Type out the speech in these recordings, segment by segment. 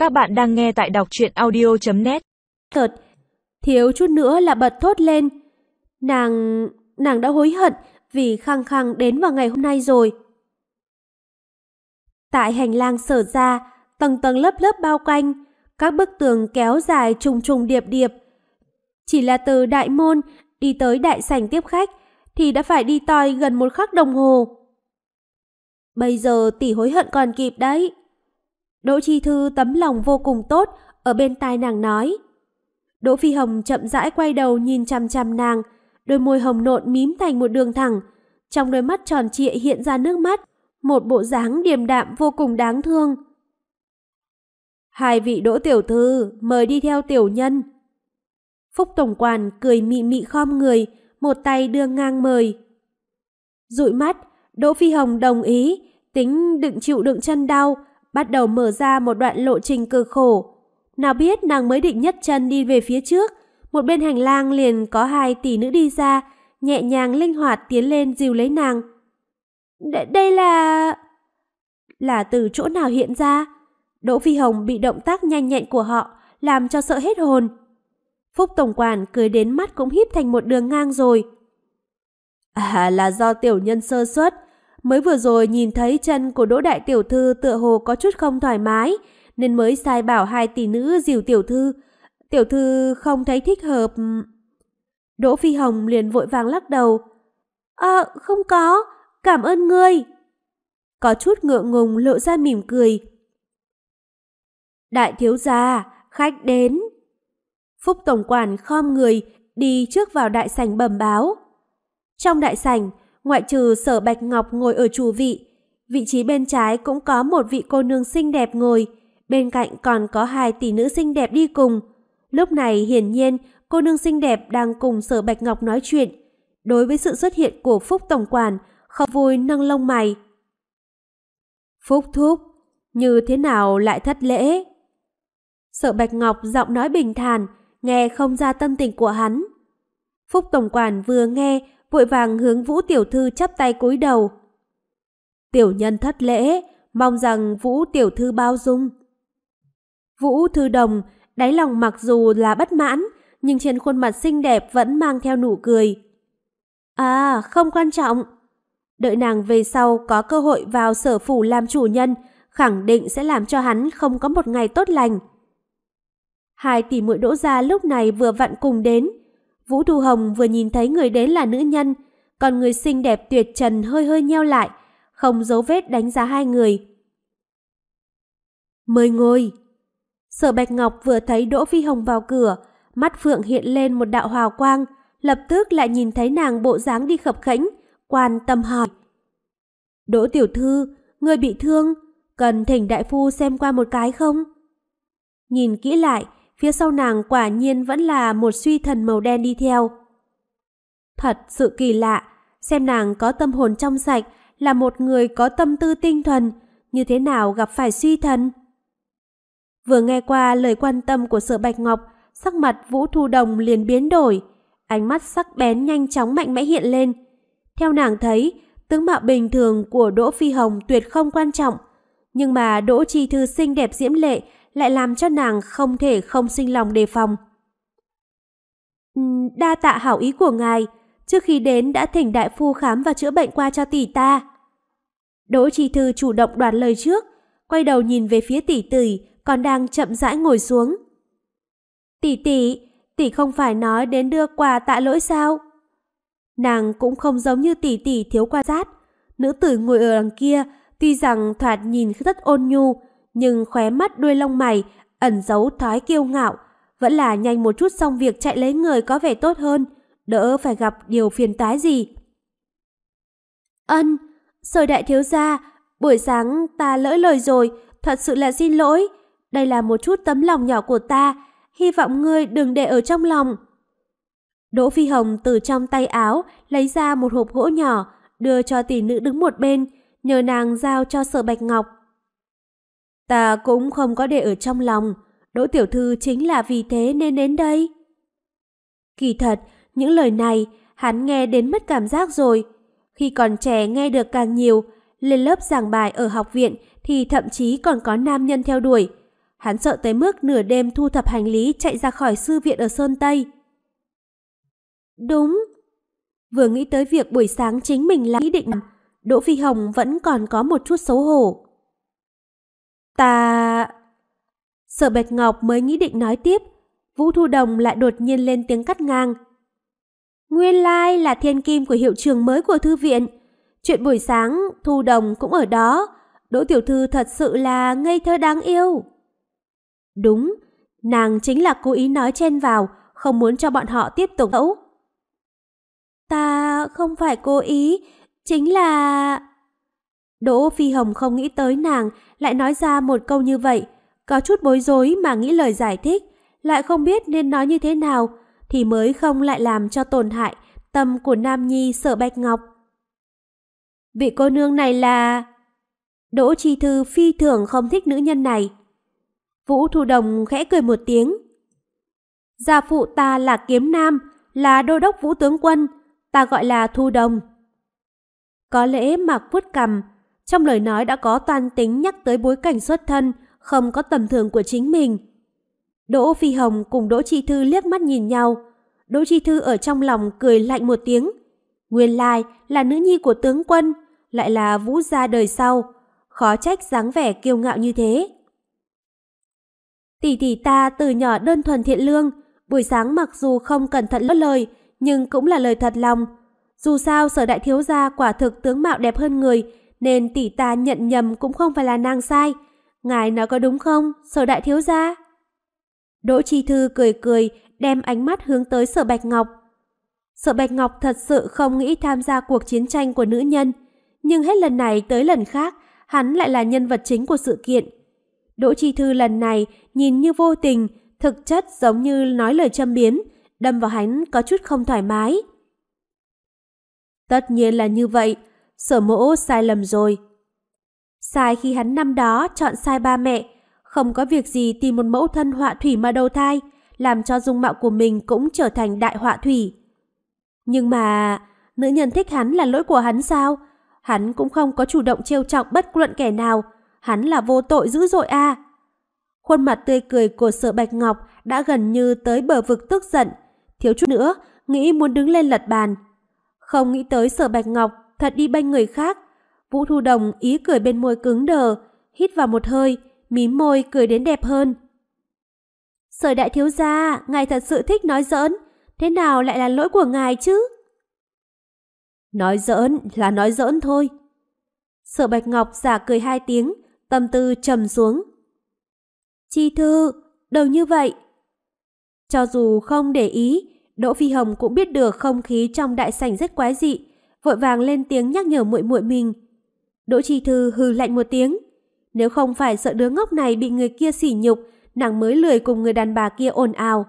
Các bạn đang nghe tại đọc truyện audio.net. Chợt, thiếu chút nữa là bật thốt lên. Nàng đã hối hận vì khăng khăng đến vào ngày hôm nay rồi. Tại hành lang Sở gia, tầng tầng lớp lớp bao quanh, các bức tường kéo dài trùng trùng điệp điệp. Chỉ là từ đại môn đi tới đại sảnh tiếp khách thì đã phải đi tòi gần 1 khắc đồng hồ. Bây giờ tỷ hối hận còn kịp đấy. Đỗ Chi Thư tấm lòng vô cùng tốt ở bên tai nàng nói. Đỗ Phi Hồng chậm rãi quay đầu nhìn chằm chằm nàng, đôi môi hồng nộn mím thành một đường thẳng, trong đôi mắt tròn trịa hiện ra nước mắt, một bộ dáng điềm đạm vô cùng đáng thương. Hai vị Đỗ tiểu thư mời đi theo tiểu nhân. Phúc tổng quản cười mị mị khom người, một tay đưa ngang mời. Dụi mắt, Đỗ Phi Hồng đồng ý, tính chịu đựng chân đau, bắt đầu mở ra một đoạn lộ trình cực khổ. Nào biết nàng mới định nhấc chân đi về phía trước, một bên hành lang liền có 2 tỷ nữ đi ra, nhẹ nhàng linh hoạt tiến lên dìu lấy nàng. Đây là từ chỗ nào hiện ra? Đỗ Phi Hồng bị động tác nhanh nhẹn của họ làm cho sợ hết hồn. Phúc tổng quản cười đến mắt cũng híp thành một đường ngang rồi. Là do tiểu nhân sơ suất, mới vừa rồi nhìn thấy chân của Đỗ đại tiểu thư tựa hồ có chút không thoải mái, nên mới sai bảo 2 tỷ nữ dìu tiểu thư. Tiểu thư không thấy thích hợp. Đỗ Phi Hồng liền vội vàng lắc đầu. Không có, cảm ơn ngươi. Có chút ngượng ngùng lộ ra mỉm cười. Đại thiếu gia, khách đến. Phúc tổng quản khom người đi trước vào đại sảnh bẩm báo. Trong đại sảnh, ngoại trừ Sở Bạch Ngọc ngồi ở chủ vị, vị trí bên trái cũng có một vị cô nương xinh đẹp ngồi, bên cạnh còn có 2 tỷ nữ xinh đẹp đi cùng. Lúc này hiển nhiên cô nương xinh đẹp đang cùng Sở Bạch Ngọc nói chuyện. Đối với sự xuất hiện của Phúc tổng quản, không vui nâng lông mày. Phúc thúc, như thế nào lại thất lễ? Sở Bạch Ngọc giọng nói bình thản, nghe không ra tâm tình của hắn. Phúc tổng quản vừa nghe, vội vàng hướng Vũ tiểu thư chắp tay cúi đầu. Tiểu nhân thất lễ, mong rằng Vũ tiểu thư bao dung. Vũ thư đồng, đáy lòng mặc dù là bất mãn, nhưng trên khuôn mặt xinh đẹp vẫn mang theo nụ cười. Không quan trọng. Đợi nàng về sau có cơ hội vào Sở phủ làm chủ nhân, khẳng định sẽ làm cho hắn không có một ngày tốt lành. 2 tỷ muội Đỗ gia lúc này vừa vặn cùng đến. Vũ Thu Hồng vừa nhìn thấy người đến là nữ nhân, còn người xinh đẹp tuyệt trần hơi nheo lại, không giấu vết đánh giá 2 người. Mời ngồi. Sở Bạch Ngọc vừa thấy Đỗ Phi Hồng vào cửa, mắt phượng hiện lên một đạo hào quang, lập tức lại nhìn thấy nàng bộ dáng đi khập khẽnh, quan tâm hỏi. Đỗ tiểu thư, người bị thương, cần thỉnh đại phu xem qua một cái không? Nhìn kỹ lại, phía sau nàng quả nhiên vẫn là một suy thần màu đen đi theo. Thật sự kỳ lạ, xem nàng có tâm hồn trong sạch, là một người có tâm tư tinh thuần, như thế nào gặp phải suy thần? Vừa nghe qua lời quan tâm của Sở Bạch Ngọc, sắc mặt Vũ Thu Đồng liền biến đổi, ánh mắt sắc bén nhanh chóng mạnh mẽ hiện lên. Theo nàng thấy, tướng mạo bình thường của Đỗ Phi Hồng tuyệt không quan trọng, nhưng mà Đỗ Chi Thư xinh đẹp diễm lệ lại làm cho nàng không thể không sinh lòng đề phòng. Đa tạ hảo ý của ngài, trước khi đến đã thỉnh đại phu khám và chữa bệnh qua cho tỷ ta. Đỗ Chi Thư chủ động đoạt lời trước, quay đầu nhìn về phía tỷ tỷ còn đang chậm rãi ngồi xuống. Tỷ không phải nói đến đưa quà tạ lỗi sao? Nàng cũng không giống như tỷ thiếu quan sát. Nữ tử ngồi ở đằng kia tuy rằng thoạt nhìn rất ôn nhu, nhưng khóe mắt đuôi lông mày ẩn giấu thói kiêu ngạo, vẫn là nhanh một chút xong việc chạy lấy người có vẻ tốt hơn, đỡ phải gặp điều phiền toái gì. Sở đại thiếu gia, buổi sáng ta lỡ lời rồi, thật sự là xin lỗi. Đây là một chút tấm lòng nhỏ của ta, hy vọng ngươi đừng để ở trong lòng. Đỗ Phi Hồng từ trong tay áo lấy ra một hộp gỗ nhỏ, đưa cho tỷ nữ đứng một bên, nhờ nàng giao cho Sở Bạch Ngọc. Ta cũng không có để ở trong lòng, Đỗ tiểu thư chính là vì thế nên đến đây. Kỳ thật, những lời này hắn nghe đến mất cảm giác rồi. Khi còn trẻ nghe được càng nhiều, lên lớp giảng bài ở học viện thì thậm chí còn có nam nhân theo đuổi. Hắn sợ tới mức nửa đêm thu thập hành lý chạy ra khỏi sư viện ở Sơn Tây. Đúng. Vừa nghĩ tới việc buổi sáng chính mình làm ý định, Đỗ Phi Hồng vẫn còn có một chút xấu hổ. Sở Bạch Ngọc mới nghĩ định nói tiếp, Vũ Thu Đồng lại đột nhiên lên tiếng cắt ngang. Nguyên lai là thiên kim của hiệu trưởng mới của thư viện. Chuyện buổi sáng Thu Đồng cũng ở đó. Đỗ tiểu thư thật sự là ngây thơ đáng yêu. Đúng, nàng chính là cố ý nói chen vào, không muốn cho bọn họ tiếp tục dẫu. Ta không phải cố ý, chính là... Đỗ Phi Hồng không nghĩ tới nàng lại nói ra một câu như vậy, có chút bối rối mà nghĩ lời giải thích, lại không biết nên nói như thế nào, thì mới không lại làm cho tổn hại tâm của nam nhi Sở Bạch Ngọc. Vị cô nương này là... Đỗ Chi Thư phi thường không thích nữ nhân này. Vũ Thu Đồng khẽ cười một tiếng. Gia phụ ta là Kiếm Nam, là đô đốc Vũ tướng quân, ta gọi là Thu Đồng. Có lẽ Mạc vuốt cằm, trong lời nói đã có toan tính nhắc tới bối cảnh xuất thân không có tầm thường của chính mình. Đỗ Phi Hồng cùng Đỗ Chi Thư liếc mắt nhìn nhau. Đỗ Chi Thư ở trong lòng cười lạnh một tiếng. Nguyên lai là nữ nhi của tướng quân, lại là Vũ gia đời sau, khó trách dáng vẻ kiêu ngạo như thế. Tỷ tỷ ta từ nhỏ đơn thuần thiện lương, buổi sáng mặc dù không cẩn thận lỡ lời, nhưng cũng là lời thật lòng. Dù sao Sở đại thiếu gia quả thực tướng mạo đẹp hơn người, nên tỷ ta nhận nhầm cũng không phải là nàng sai. Ngài nói có đúng không, Sở đại thiếu gia? Đỗ Chi Thư cười cười, đem ánh mắt hướng tới Sở Bạch Ngọc. Sở Bạch Ngọc thật sự không nghĩ tham gia cuộc chiến tranh của nữ nhân, nhưng hết lần này tới lần khác, hắn lại là nhân vật chính của sự kiện. Đỗ Chi Thư lần này nhìn như vô tình, thực chất giống như nói lời châm biếm, đâm vào hắn có chút không thoải mái. Tất nhiên là như vậy, Sở mỗ sai lầm rồi. Sai khi hắn năm đó chọn sai ba mẹ, không có việc gì tìm một mẫu thân họa thủy mà đầu thai, làm cho dung mạo của mình cũng trở thành đại họa thủy. Nhưng mà, nữ nhân thích hắn là lỗi của hắn sao? Hắn cũng không có chủ động trêu chọc bất luận kẻ nào, hắn là vô tội dữ dội a. Khuôn mặt tươi cười của Sở Bạch Ngọc đã gần như tới bờ vực tức giận, thiếu chút nữa nghĩ muốn đứng lên lật bàn. Không nghĩ tới Sở Bạch Ngọc thật đi bênh người khác. Vũ Thu Đồng ý cười bên môi cứng đờ, hít vào một hơi, mím môi cười đến đẹp hơn. Sở đại thiếu gia, ngài thật sự thích nói giỡn, thế nào lại là lỗi của ngài chứ? Nói giỡn là nói giỡn thôi. Sở Bạch Ngọc giả cười hai tiếng, tâm tư trầm xuống. Chi Thư, đừng như vậy. Cho dù không để ý, Đỗ Phi Hồng cũng biết được không khí trong đại sảnh rất quái dị, vội vàng lên tiếng nhắc nhở muội muội mình. Đỗ Chi Thư hừ lạnh một tiếng. Nếu không phải sợ đứa ngốc này bị người kia sỉ nhục, nàng mới lười cùng người đàn bà kia ồn ào.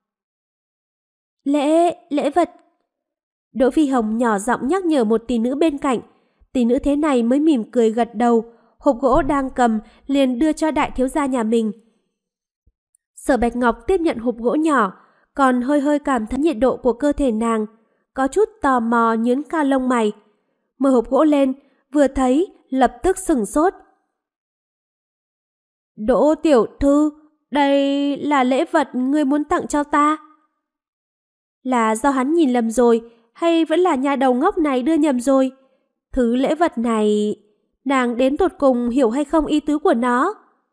Lễ vật. Đỗ Phi Hồng nhỏ giọng nhắc nhở một tỷ nữ bên cạnh. Tỷ nữ thế này mới mỉm cười gật đầu, hộp gỗ đang cầm liền đưa cho đại thiếu gia nhà mình. Sở Bạch Ngọc tiếp nhận hộp gỗ nhỏ, còn hơi hơi cảm thấy nhiệt độ của cơ thể nàng, có chút tò mò nhướng cao lông mày. Mở hộp gỗ lên, vừa thấy lập tức sửng sốt. Đỗ tiểu thư, đây là lễ vật ngươi muốn tặng cho ta. Là do hắn nhìn lầm rồi, hay vẫn là nhà đầu ngốc này đưa nhầm rồi? Thứ lễ vật này, nàng đến tột cùng hiểu hay không ý tứ của nó?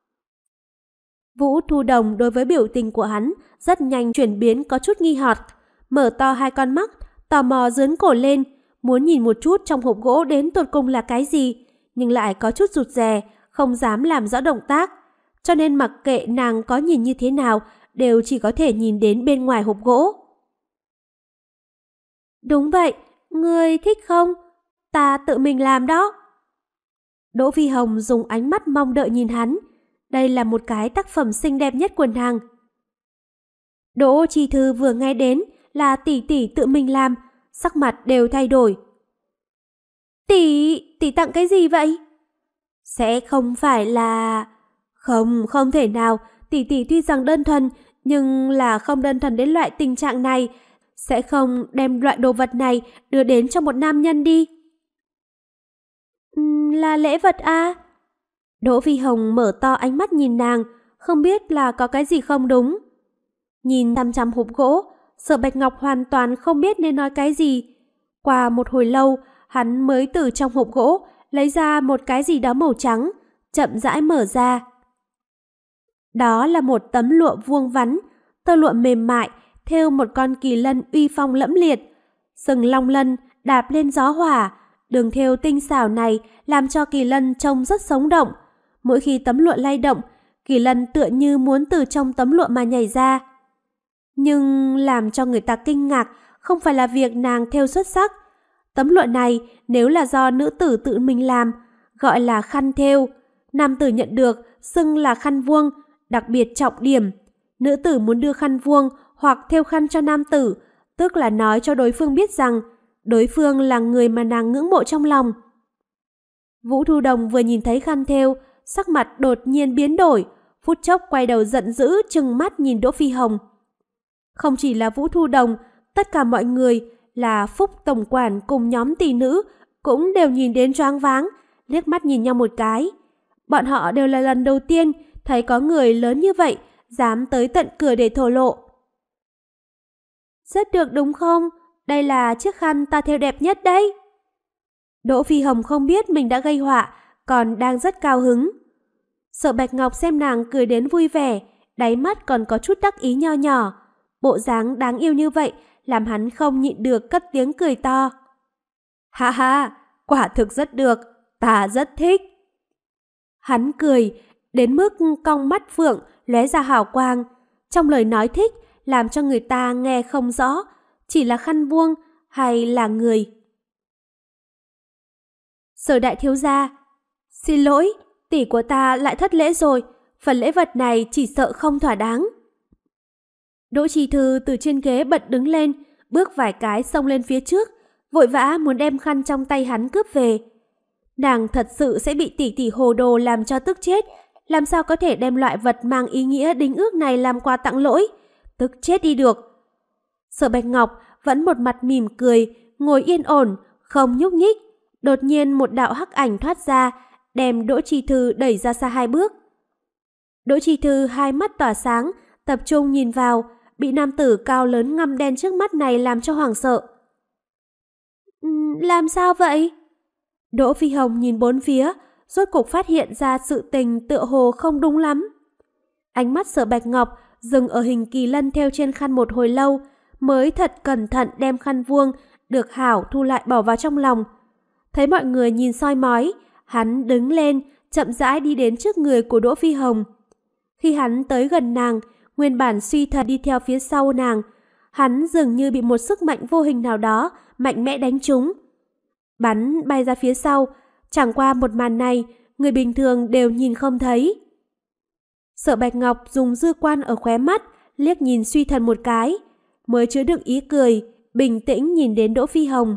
Vũ Thu Đồng đối với biểu tình của hắn rất nhanh chuyển biến có chút nghi hoặc, mở to hai con mắt, tò mò dướn cổ lên, muốn nhìn một chút trong hộp gỗ đến tột cùng là cái gì, nhưng lại có chút rụt rè, không dám làm rõ động tác, cho nên mặc kệ nàng có nhìn như thế nào, đều chỉ có thể nhìn đến bên ngoài hộp gỗ. Đúng vậy, ngươi thích không? Ta tự mình làm đó. Đỗ Phi Hồng dùng ánh mắt mong đợi nhìn hắn. Đây là một cái tác phẩm xinh đẹp nhất của nàng. Đỗ Chi Thư vừa nghe đến là tỷ tỷ tự mình làm, sắc mặt đều thay đổi. Tỷ tặng cái gì vậy? Sẽ không phải là... Không thể nào, tỷ tuy rằng đơn thuần, nhưng là không đơn thuần đến loại tình trạng này, sẽ không đem loại đồ vật này đưa đến cho một nam nhân đi. Là lễ vật à? Đỗ Phi Hồng mở to ánh mắt nhìn nàng, không biết là có cái gì không đúng. Nhìn chằm chằm hộp gỗ, Sở Bạch Ngọc hoàn toàn không biết nên nói cái gì. Qua một hồi lâu, hắn mới từ trong hộp gỗ lấy ra một cái gì đó màu trắng, chậm rãi mở ra. Đó là một tấm lụa vuông vắn, tơ lụa mềm mại, thêu một con kỳ lân uy phong lẫm liệt. Sừng long lân đạp lên gió hỏa, đường thêu tinh xảo này làm cho kỳ lân trông rất sống động. Mỗi khi tấm lụa lay động, kỳ lân tựa như muốn từ trong tấm lụa mà nhảy ra. Nhưng làm cho người ta kinh ngạc không phải là việc nàng thêu xuất sắc. Tấm lụa này nếu là do nữ tử tự mình làm, gọi là khăn thêu. Nam tử nhận được xưng là khăn vuông, đặc biệt trọng điểm. Nữ tử muốn đưa khăn vuông hoặc thêu khăn cho nam tử, tức là nói cho đối phương biết rằng đối phương là người mà nàng ngưỡng mộ trong lòng. Vũ Thu Đồng vừa nhìn thấy khăn thêu, sắc mặt đột nhiên biến đổi, phút chốc quay đầu giận dữ trừng mắt nhìn Đỗ Phi Hồng. Không chỉ là Vũ Thu Đồng, tất cả mọi người là Phúc tổng quản cùng nhóm tỷ nữ cũng đều nhìn đến choáng váng, liếc mắt nhìn nhau một cái. Bọn họ đều là lần đầu tiên thấy có người lớn như vậy dám tới tận cửa để thổ lộ. Rất được đúng không? Đây là chiếc khăn ta thêu đẹp nhất đấy. Đỗ Phi Hồng không biết mình đã gây họa, còn đang rất cao hứng. Sở Bạch Ngọc xem nàng cười đến vui vẻ, đáy mắt còn có chút đắc ý nho nhỏ. Bộ dáng đáng yêu như vậy làm hắn không nhịn được cất tiếng cười to. Ha ha, quả thực rất được, ta rất thích. Hắn cười đến mức cong mắt phượng lóe ra hào quang, trong lời nói thích làm cho người ta nghe không rõ, chỉ là khăn vuông hay là người. Sở đại thiếu gia, xin lỗi, tỷ của ta lại thất lễ rồi, phần lễ vật này chỉ sợ không thỏa đáng. Đỗ Chi Thư từ trên ghế bật đứng lên, bước vài cái xông lên phía trước, vội vã muốn đem khăn trong tay hắn cướp về. Nàng thật sự sẽ bị tỷ tỷ hồ đồ làm cho tức chết, làm sao có thể đem loại vật mang ý nghĩa đính ước này làm quà tặng lỗi, tức chết đi được. Sở Bạch Ngọc vẫn một mặt mỉm cười, ngồi yên ổn, không nhúc nhích. Đột nhiên một đạo hắc ảnh thoát ra, đem Đỗ Chi Thư đẩy ra xa 2 bước. Đỗ Chi Thư hai mắt tỏa sáng, tập trung nhìn vào, bị nam tử cao lớn ngăm đen trước mắt này làm cho hoảng sợ. Làm sao vậy? Đỗ Phi Hồng nhìn bốn phía, rốt cục phát hiện ra sự tình tựa hồ không đúng lắm. Ánh mắt Sở Bạch Ngọc dừng ở hình kỳ lân thêu trên khăn một hồi lâu, mới thật cẩn thận đem khăn vuông được hảo thu lại bỏ vào trong lòng. Thấy mọi người nhìn soi mói, hắn đứng lên, chậm rãi đi đến trước người của Đỗ Phi Hồng. Khi hắn tới gần nàng, nguyên bản suy thần đi theo phía sau nàng, hắn dường như bị một sức mạnh vô hình nào đó mạnh mẽ đánh trúng. Bắn bay ra phía sau, chẳng qua một màn này, người bình thường đều nhìn không thấy. Sở Bạch Ngọc dùng dư quan ở khóe mắt, liếc nhìn suy thần một cái, mới chứa đựng ý cười, bình tĩnh nhìn đến Đỗ Phi Hồng.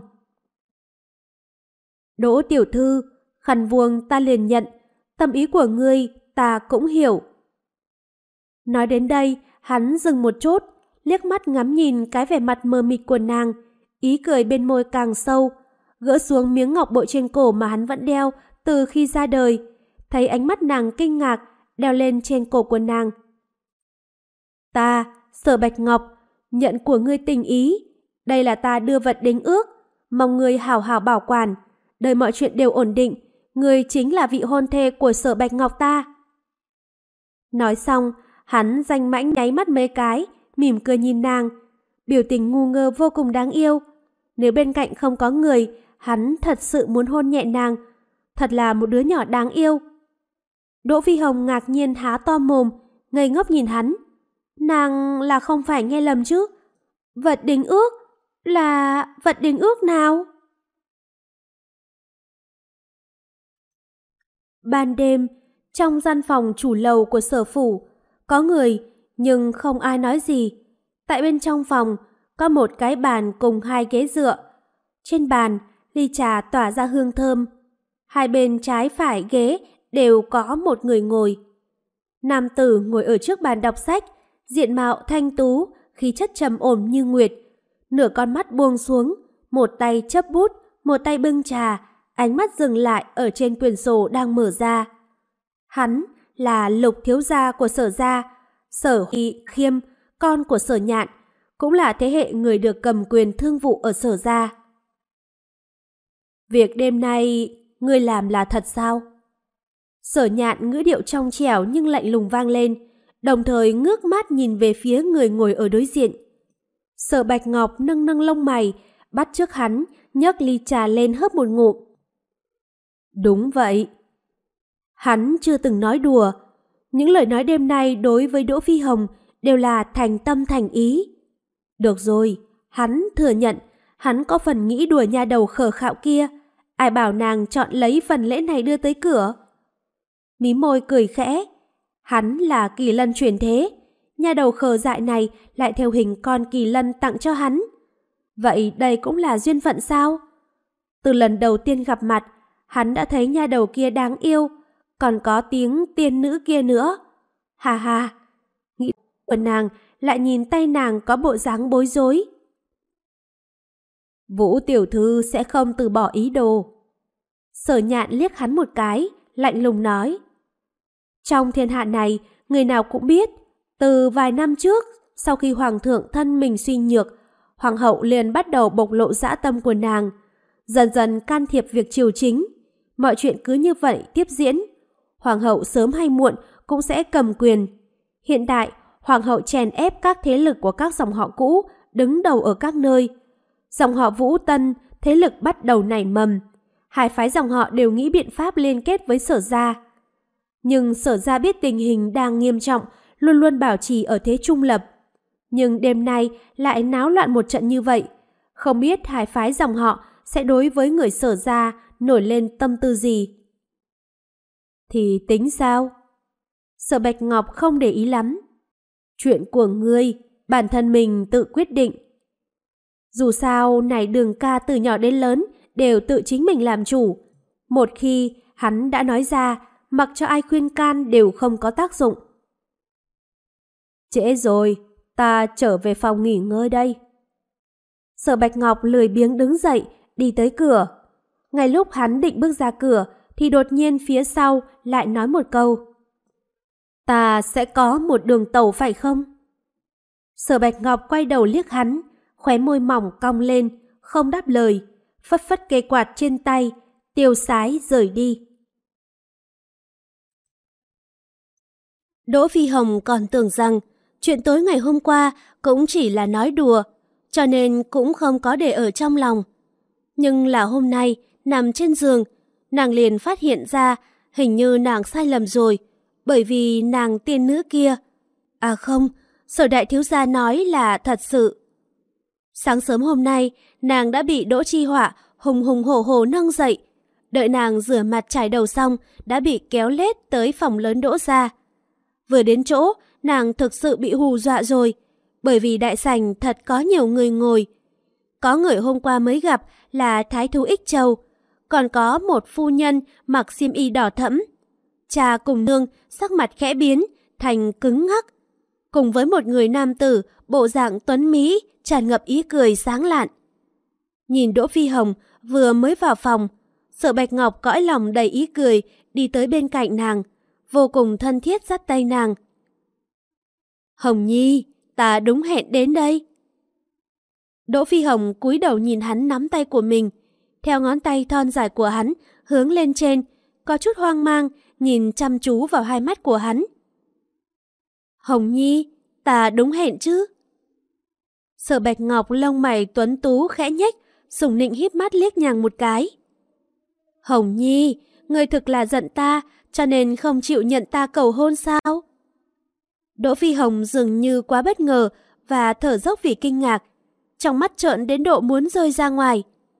Đỗ tiểu thư, khăn vuông ta liền nhận, tâm ý của ngươi ta cũng hiểu. Nói đến đây, hắn dừng một chút, liếc mắt ngắm nhìn cái vẻ mặt mờ mịt của nàng, ý cười bên môi càng sâu, gỡ xuống miếng ngọc bội trên cổ mà hắn vẫn đeo từ khi ra đời, thấy ánh mắt nàng kinh ngạc đeo lên trên cổ của nàng. Ta, Sở Bạch Ngọc, nhận của ngươi tình ý, đây là ta đưa vật đính ước, mong ngươi hảo hảo bảo quản, đời mọi chuyện đều ổn định, ngươi chính là vị hôn thê của Sở Bạch Ngọc ta. Nói xong, hắn danh mãnh nháy mắt mấy cái, mỉm cười nhìn nàng, biểu tình ngu ngơ vô cùng đáng yêu. Nếu bên cạnh không có người, hắn thật sự muốn hôn nhẹ nàng, thật là một đứa nhỏ đáng yêu. Đỗ Phi Hồng ngạc nhiên há to mồm, ngây ngốc nhìn hắn. Nàng là không phải nghe lầm chứ? Vật đính ước? Là vật đính ước nào? Ban đêm, trong gian phòng chủ lầu của Sở phủ, có người nhưng không ai nói gì. Tại bên trong phòng có một cái bàn cùng 2 ghế dựa. Trên bàn, ly trà tỏa ra hương thơm. Hai bên trái phải ghế đều có một người ngồi. Nam tử ngồi ở trước bàn đọc sách, diện mạo thanh tú, khí chất trầm ổn như nguyệt. Nửa con mắt buông xuống, một tay chấp bút, một tay bưng trà, ánh mắt dừng lại ở trên quyển sổ đang mở ra. Hắn là Lục thiếu gia của Sở gia, Sở Khiêm, con của Sở Nhạn, cũng là thế hệ người được cầm quyền thương vụ ở Sở gia. Việc đêm nay ngươi làm là thật sao? Sở Nhạn ngữ điệu trong trẻo nhưng lạnh lùng vang lên, đồng thời ngước mắt nhìn về phía người ngồi ở đối diện. Sở Bạch Ngọc nâng nâng lông mày, bắt chước hắn, nhấc ly trà lên hớp một ngụm. Đúng vậy. Hắn chưa từng nói đùa. Những lời nói đêm nay đối với Đỗ Phi Hồng đều là thành tâm thành ý. Được rồi, hắn thừa nhận, hắn có phần nghĩ đùa nha đầu khờ khạo kia. Ai bảo nàng chọn lấy phần lễ này đưa tới cửa? Mí môi cười khẽ. Hắn là Kỳ Lân truyền thế. Nha đầu khờ dại này lại theo hình con Kỳ Lân tặng cho hắn. Vậy đây cũng là duyên phận sao? Từ lần đầu tiên gặp mặt, hắn đã thấy nha đầu kia đáng yêu, còn có tiếng tiên nữ kia nữa. Hà hà, nghĩ của nàng lại nhìn tay nàng có bộ dáng bối rối. Vũ tiểu thư sẽ không từ bỏ ý đồ. Sở Nhạn liếc hắn một cái, lạnh lùng nói. Trong thiên hạ này, người nào cũng biết, từ vài năm trước, sau khi hoàng thượng thân mình suy nhược, hoàng hậu liền bắt đầu bộc lộ dã tâm của nàng, dần dần can thiệp việc triều chính. Mọi chuyện cứ như vậy tiếp diễn. Hoàng hậu sớm hay muộn cũng sẽ cầm quyền. Hiện tại, hoàng hậu chèn ép các thế lực của các dòng họ cũ đứng đầu ở các nơi. Dòng họ Vũ Tân, thế lực bắt đầu nảy mầm. Hai phái dòng họ đều nghĩ biện pháp liên kết với Sở gia. Nhưng Sở gia biết tình hình đang nghiêm trọng, luôn luôn bảo trì ở thế trung lập. Nhưng đêm nay lại náo loạn một trận như vậy. Không biết hai phái dòng họ sẽ đối với người Sở gia nổi lên tâm tư gì. Thì tính sao? Sở Bạch Ngọc không để ý lắm. Chuyện của ngươi, bản thân mình tự quyết định. Dù sao, này Đường ca từ nhỏ đến lớn đều tự chính mình làm chủ. Một khi hắn đã nói ra, mặc cho ai khuyên can đều không có tác dụng. Trễ rồi, ta trở về phòng nghỉ ngơi đây. Sở Bạch Ngọc lười biếng đứng dậy, đi tới cửa. Ngay lúc hắn định bước ra cửa, thì đột nhiên phía sau lại nói một câu. Ta sẽ có một đường tàu phải không? Sở Bạch Ngọc quay đầu liếc hắn, khóe môi mỏng cong lên, không đáp lời, phất phất cây quạt trên tay, tiêu sái rời đi. Đỗ Phi Hồng còn tưởng rằng chuyện tối ngày hôm qua cũng chỉ là nói đùa, cho nên cũng không có để ở trong lòng. Nhưng là hôm nay, nằm trên giường, nàng liền phát hiện ra hình như nàng sai lầm rồi, bởi vì nàng tiên nữ kia. À không, Sở đại thiếu gia nói là thật sự. Sáng sớm hôm nay, nàng đã bị Đỗ Chi Họa hùng hùng hổ hổ nâng dậy. Đợi nàng rửa mặt chải đầu xong, đã bị kéo lết tới phòng lớn Đỗ gia. Vừa đến chỗ, nàng thực sự bị hù dọa rồi, bởi vì đại sảnh thật có nhiều người ngồi. Có người hôm qua mới gặp là Thái thú Ích Châu, còn có một phu nhân mặc xiêm y đỏ thẫm. Cha cùng nương sắc mặt khẽ biến, thành cứng ngắc, cùng với một người nam tử bộ dạng tuấn mỹ, tràn ngập ý cười sáng lạn. Nhìn Đỗ Phi Hồng vừa mới vào phòng, Sở Bạch Ngọc cõi lòng đầy ý cười đi tới bên cạnh nàng, vô cùng thân thiết dắt tay nàng. Hồng Nhi, ta đúng hẹn đến đây. Đỗ Phi Hồng cúi đầu nhìn hắn nắm tay của mình, theo ngón tay thon dài của hắn hướng lên trên, có chút hoang mang nhìn chăm chú vào hai mắt của hắn. Hồng Nhi, ta đúng hẹn chứ? Sở Bạch Ngọc lông mày tuấn tú khẽ nhếch, sủng nịnh híp mắt liếc nhàng một cái. Hồng Nhi, ngươi thực là giận ta, cho nên không chịu nhận ta cầu hôn sao? Đỗ Phi Hồng dường như quá bất ngờ và thở dốc vì kinh ngạc, trong mắt trợn đến độ muốn rơi ra ngoài.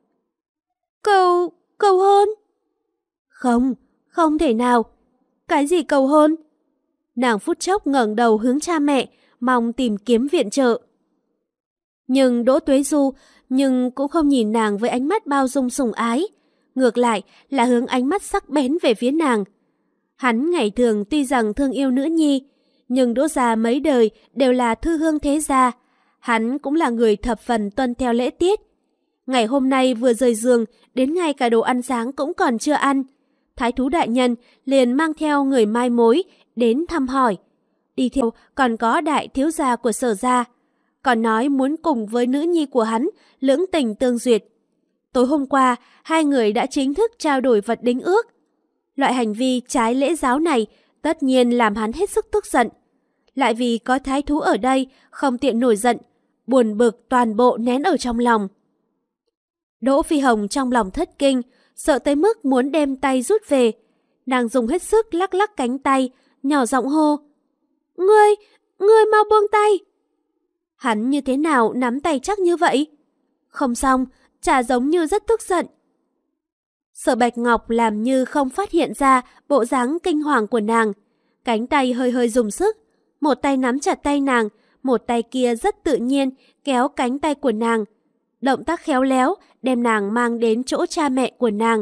Cầu hôn? Không thể nào. Cái gì cầu hôn? Nàng phút chốc ngẩng đầu hướng cha mẹ, mong tìm kiếm viện trợ. Nhưng Đỗ Tuế Du cũng không nhìn nàng với ánh mắt bao dung sủng ái, ngược lại là hướng ánh mắt sắc bén về phía nàng. Hắn ngày thường tuy rằng thương yêu nữ nhi, nhưng Đỗ gia mấy đời đều là thư hương thế gia, hắn cũng là người thập phần tuân theo lễ tiết. Ngày hôm nay vừa rời giường, đến ngay cả đồ ăn sáng cũng còn chưa ăn. Thái thú đại nhân liền mang theo người mai mối đến thăm hỏi. Đi theo còn có đại thiếu gia của Sở gia, còn nói muốn cùng với nữ nhi của hắn lưỡng tình tương duyệt. Tối hôm qua, hai người đã chính thức trao đổi vật đính ước. Loại hành vi trái lễ giáo này tất nhiên làm hắn hết sức tức giận. Lại vì có thái thú ở đây, không tiện nổi giận, buồn bực toàn bộ nén ở trong lòng. Đỗ Phi Hồng trong lòng thất kinh, sợ tới mức muốn đem tay rút về. Nàng dùng hết sức lắc lắc cánh tay, nhỏ giọng hô. Ngươi mau buông tay. Hắn như thế nào nắm tay chắc như vậy? Không xong, chả giống như rất tức giận. Sở Bạch Ngọc làm như không phát hiện ra bộ dáng kinh hoàng của nàng. Cánh tay hơi hơi dùng sức, một tay nắm chặt tay nàng, một tay kia rất tự nhiên kéo cánh tay của nàng. Động tác khéo léo đem nàng mang đến chỗ cha mẹ của nàng.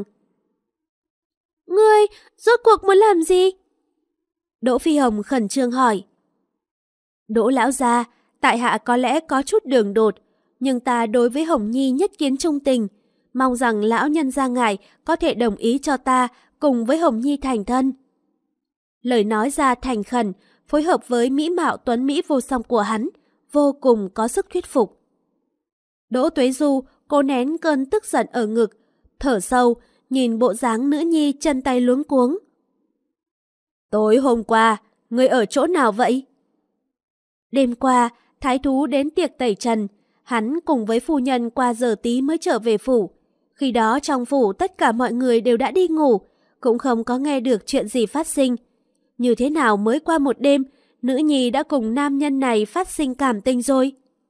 Ngươi rốt cuộc muốn làm gì? Đỗ Phi Hồng khẩn trương hỏi. Đỗ lão gia, tại hạ có lẽ có chút đường đột, nhưng ta đối với Hồng Nhi nhất kiến trung tình, mong rằng lão nhân gia ngài có thể đồng ý cho ta cùng với Hồng Nhi thành thân. Lời nói ra thành khẩn, phối hợp với mỹ mạo tuấn mỹ vô song của hắn, vô cùng có sức thuyết phục. Đỗ Tuế Du cố nén cơn tức giận ở ngực, thở sâu, nhìn bộ dáng nữ nhi chân tay luống cuống. Tối hôm qua, ngươi ở chỗ nào vậy? Đêm qua, thái thú đến tiệc tẩy trần, hắn cùng với phu nhân qua giờ tí mới trở về phủ. Khi đó trong phủ tất cả mọi người đều đã đi ngủ, cũng không có nghe được chuyện gì phát sinh. Như thế nào mới qua một đêm, nữ nhi đã cùng nam nhân này phát sinh cảm tình rồi?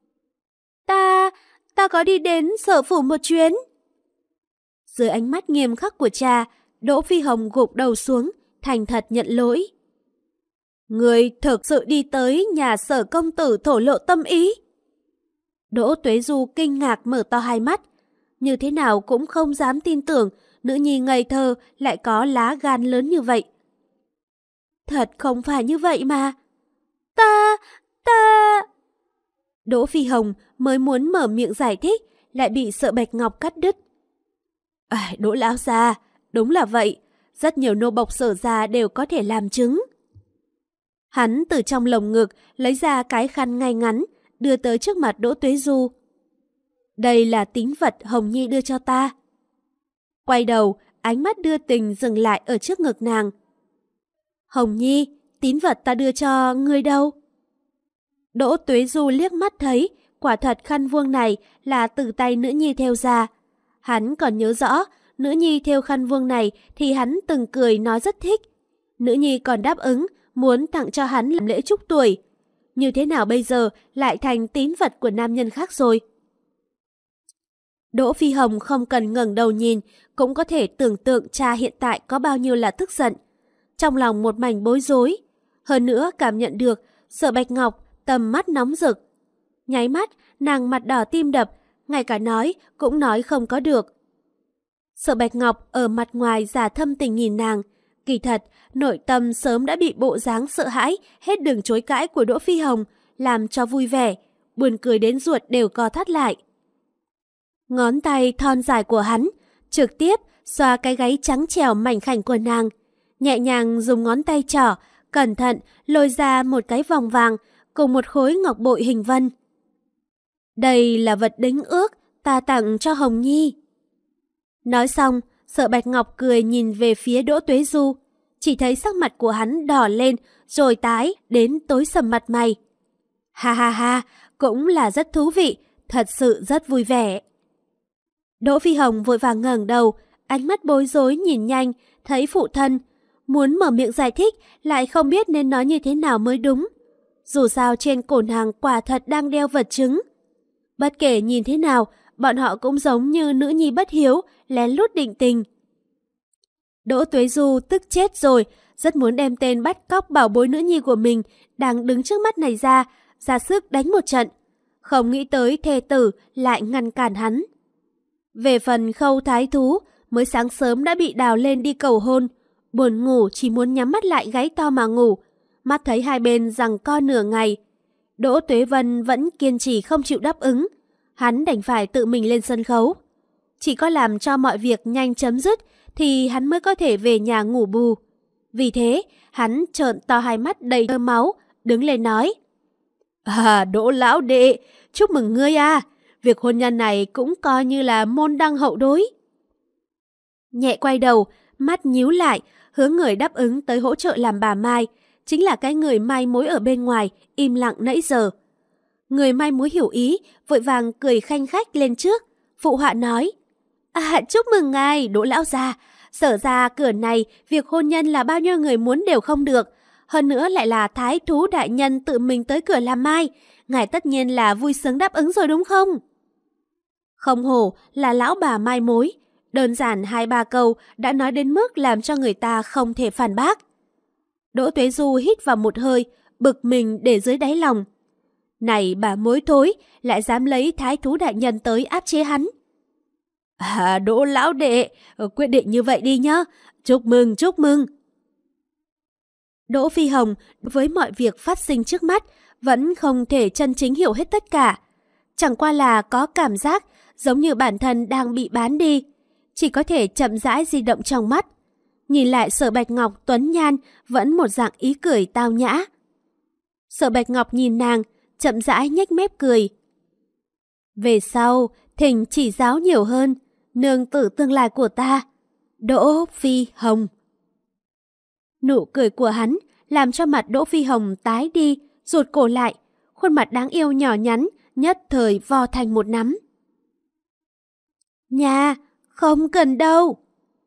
Ta có đi đến Sở phủ một chuyến. Dưới ánh mắt nghiêm khắc của cha, Đỗ Phi Hồng gục đầu xuống, thành thật nhận lỗi. Người thực sự đi tới nhà Sở công tử thổ lộ tâm ý? Đỗ Tuế Du kinh ngạc mở to hai mắt, như thế nào cũng không dám tin tưởng nữ nhi ngây thơ lại có lá gan lớn như vậy. Thật không phải như vậy mà. Ta... Đỗ Phi Hồng mới muốn mở miệng giải thích, lại bị Sở Bạch Ngọc cắt đứt. Đỗ lão gia, đúng là vậy, rất nhiều nô bộc Sở gia đều có thể làm chứng. Hắn từ trong lồng ngực lấy ra cái khăn ngay ngắn, đưa tới trước mặt Đỗ Tuế Du. Đây là tín vật Hồng Nhi đưa cho ta. Quay đầu, ánh mắt đưa tình dừng lại ở trước ngực nàng. Hồng Nhi, tín vật ta đưa cho ngươi đâu? Đỗ Tuế Du liếc mắt thấy, quả thật khăn vuông này là từ tay nữ nhi thêu ra. Hắn còn nhớ rõ, nữ nhi thêu khăn vuông này thì hắn từng cười nói rất thích. Nữ nhi còn đáp ứng, muốn tặng cho hắn làm lễ chúc tuổi. Như thế nào bây giờ lại thành tín vật của nam nhân khác rồi? Đỗ Phi Hồng không cần ngẩng đầu nhìn, cũng có thể tưởng tượng cha hiện tại có bao nhiêu là tức giận. Trong lòng một mảnh bối rối. Hơn nữa cảm nhận được Sở Bạch Ngọc tầm mắt nóng rực. Nháy mắt, nàng mặt đỏ tim đập, ngay cả nói cũng nói không có được. Sở Bạch Ngọc ở mặt ngoài giả thâm tình nhìn nàng. Kỳ thật, nội tâm sớm đã bị bộ dáng sợ hãi, hết đường chối cãi của Đỗ Phi Hồng, làm cho vui vẻ, buồn cười đến ruột đều co thắt lại. Ngón tay thon dài của hắn, trực tiếp xoa cái gáy trắng trẻo mảnh khảnh của nàng, nhẹ nhàng dùng ngón tay trỏ, cẩn thận lôi ra một cái vòng vàng cùng một khối ngọc bội hình vân. Đây là vật đính ước ta tặng cho Hồng Nhi. Nói xong, Sở Bạch Ngọc cười nhìn về phía Đỗ Tuế Du, chỉ thấy sắc mặt của hắn đỏ lên rồi tái đến tối sầm mặt mày. Ha ha ha, cũng là rất thú vị, thật sự rất vui vẻ. Đỗ Phi Hồng vội vàng ngẩng đầu, ánh mắt bối rối nhìn nhanh, thấy phụ thân, muốn mở miệng giải thích lại không biết nên nói như thế nào mới đúng. Dù sao trên cổ nàng quả thật đang đeo vật chứng. Bất kể nhìn thế nào, bọn họ cũng giống như nữ nhi bất hiếu, lén lút định tình. Đỗ Tuế Du tức chết rồi, rất muốn đem tên bắt cóc bảo bối nữ nhi của mình đang đứng trước mắt này ra sức đánh một trận. Không nghĩ tới thê tử lại ngăn cản hắn. Về phần Khâu thái thú, mới sáng sớm đã bị đào lên đi cầu hôn. Buồn ngủ chỉ muốn nhắm mắt lại gáy to mà ngủ. Mắt thấy hai bên giằng co nửa ngày. Đỗ Tuế Vân vẫn kiên trì không chịu đáp ứng. Hắn đành phải tự mình lên sân khấu. Chỉ có làm cho mọi việc nhanh chấm dứt thì hắn mới có thể về nhà ngủ bù. Vì thế, hắn trợn to hai mắt đầy tơ máu, đứng lên nói. Đỗ lão đệ, chúc mừng ngươi à, việc hôn nhân này cũng coi như là môn đăng hậu đối. Nhẹ quay đầu, mắt nhíu lại, hướng người đáp ứng tới hỗ trợ làm bà Mai, chính là cái người mai mối ở bên ngoài, im lặng nãy giờ. Người mai mối hiểu ý, vội vàng cười khanh khách lên trước, phụ họa nói. Chúc mừng ngài, Đỗ lão gia, Sở ra cửa này, việc hôn nhân là bao nhiêu người muốn đều không được. Hơn nữa lại là thái thú đại nhân tự mình tới cửa làm mai. Ngài tất nhiên là vui sướng đáp ứng rồi đúng không? Không hổ là lão bà mai mối. Đơn giản 2-3 câu đã nói đến mức làm cho người ta không thể phản bác. Đỗ Tuế Du hít vào một hơi, bực mình để dưới đáy lòng. Này bà mối thối, lại dám lấy thái thú đại nhân tới áp chế hắn. Đỗ lão đệ, quyết định như vậy đi nhá. Chúc mừng, chúc mừng. Đỗ Phi Hồng với mọi việc phát sinh trước mắt vẫn không thể chân chính hiểu hết tất cả. Chẳng qua là có cảm giác giống như bản thân đang bị bán đi. Chỉ có thể chậm rãi di động trong mắt. Nhìn lại Sở Bạch Ngọc tuấn nhan vẫn một dạng ý cười tao nhã. Sở Bạch Ngọc nhìn nàng, chậm rãi nhếch mép cười. Về sau, thỉnh chỉ giáo nhiều hơn, nương tử tương lai của ta, Đỗ Phi Hồng. Nụ cười của hắn làm cho mặt Đỗ Phi Hồng tái đi, rụt cổ lại, khuôn mặt đáng yêu nhỏ nhắn nhất thời vo thành một nắm. Nhà, không cần đâu.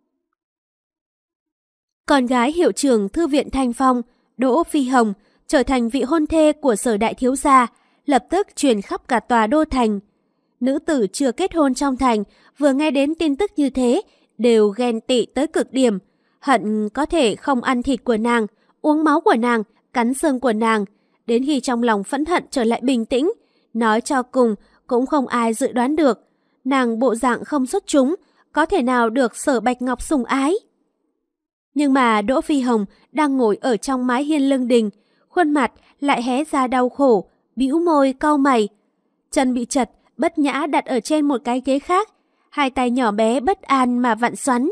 Con gái hiệu trưởng Thư viện Thanh Phong, Đỗ Phi Hồng, trở thành vị hôn thê của Sở đại thiếu gia, lập tức truyền khắp cả tòa đô thành. Nữ tử chưa kết hôn trong thành, vừa nghe đến tin tức như thế, đều ghen tị tới cực điểm, hận có thể không ăn thịt của nàng, uống máu của nàng, cắn xương của nàng, đến khi trong lòng phẫn hận trở lại bình tĩnh, nói cho cùng cũng không ai dự đoán được, nàng bộ dạng không xuất chúng, có thể nào được Sở Bạch Ngọc sủng ái. Nhưng mà Đỗ Phi Hồng đang ngồi ở trong mái hiên lương đình, khuôn mặt lại hé ra đau khổ, bĩu môi cau mày, chân bị chật, bất nhã đặt ở trên một cái ghế khác, hai tay nhỏ bé bất an mà vặn xoắn.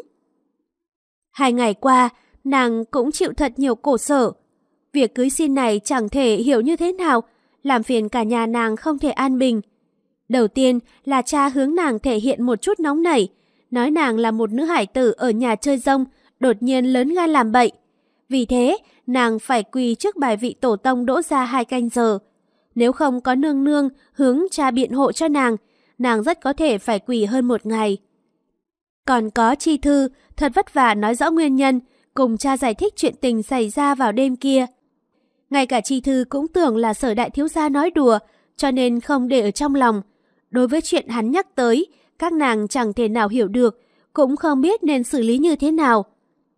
2 ngày qua, nàng cũng chịu thật nhiều khổ sở. Việc cưới xin này chẳng thể hiểu như thế nào, làm phiền cả nhà nàng không thể an bình. Đầu tiên là cha hướng nàng thể hiện một chút nóng nảy, nói nàng là một nữ hải tử ở nhà chơi rông, đột nhiên lớn gan làm bậy. Vì thế, nàng phải quỳ trước bài vị tổ tông Đỗ gia 2 canh giờ. Nếu không có nương nương hướng cha biện hộ cho nàng rất có thể phải quỳ hơn 1 ngày. Còn có Chi Thư, thật vất vả nói rõ nguyên nhân, cùng cha giải thích chuyện tình xảy ra vào đêm kia. Ngay cả Chi Thư cũng tưởng là Sở đại thiếu gia nói đùa, cho nên không để ở trong lòng. Đối với chuyện hắn nhắc tới, các nàng chẳng thể nào hiểu được, cũng không biết nên xử lý như thế nào.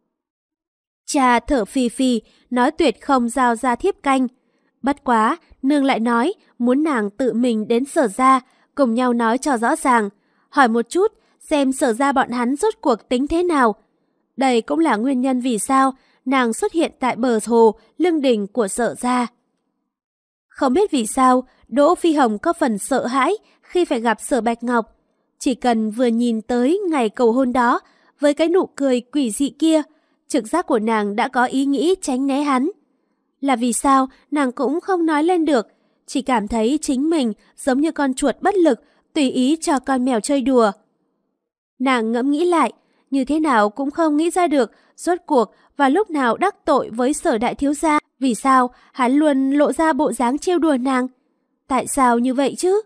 Cha thở phì phì, nói tuyệt không giao ra thiếp canh. Bất quá, nương lại nói muốn nàng tự mình đến Sở gia, cùng nhau nói cho rõ ràng, hỏi một chút xem Sở gia bọn hắn rốt cuộc tính thế nào. Đây cũng là nguyên nhân vì sao nàng xuất hiện tại bờ hồ lương đình của Sở gia. Không biết vì sao, Đỗ Phi Hồng có phần sợ hãi khi phải gặp Sở Bạch Ngọc. Chỉ cần vừa nhìn tới ngày cầu hôn đó, với cái nụ cười quỷ dị kia, trực giác của nàng đã có ý nghĩ tránh né hắn. Là vì sao nàng cũng không nói lên được, chỉ cảm thấy chính mình giống như con chuột bất lực, tùy ý cho con mèo chơi đùa. Nàng ngẫm nghĩ lại, như thế nào cũng không nghĩ ra được rốt cuộc và lúc nào đắc tội với Sở đại thiếu gia. Vì sao hắn luôn lộ ra bộ dáng trêu đùa nàng? Tại sao như vậy chứ?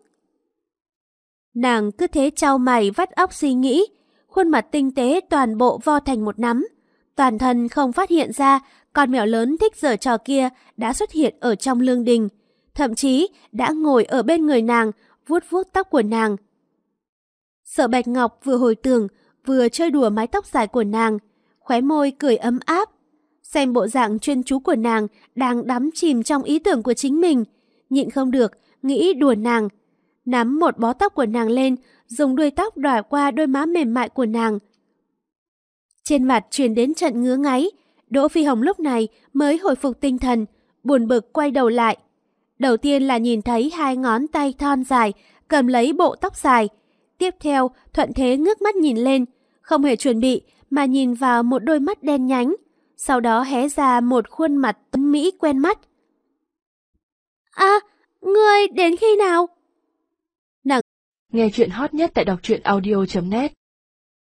Nàng cứ thế chau mày vắt óc suy nghĩ, khuôn mặt tinh tế toàn bộ vo thành một nắm. Toàn thân không phát hiện ra con mèo lớn thích giở trò kia đã xuất hiện ở trong lương đình, thậm chí đã ngồi ở bên người nàng, vuốt vuốt tóc của nàng. Sở Bạch Ngọc vừa hồi tưởng, vừa chơi đùa mái tóc dài của nàng, khóe môi cười ấm áp. Xem bộ dạng chuyên chú của nàng đang đắm chìm trong ý tưởng của chính mình, nhịn không được, nghĩ đùa nàng. Nắm một bó tóc của nàng lên, dùng đuôi tóc đòi qua đôi má mềm mại của nàng. Trên mặt truyền đến trận ngứa ngáy, Đỗ Phi Hồng lúc này mới hồi phục tinh thần, buồn bực quay đầu lại. Đầu tiên là nhìn thấy 2 ngón tay thon dài, cầm lấy bộ tóc dài. Tiếp theo, thuận thế ngước mắt nhìn lên, không hề chuẩn bị mà nhìn vào một đôi mắt đen nhánh. sau đó hé ra một khuôn mặt tuấn mỹ quen mắt. À, ngươi đến khi nào? Nghe chuyện hot nhất tại đọc truyện audio.net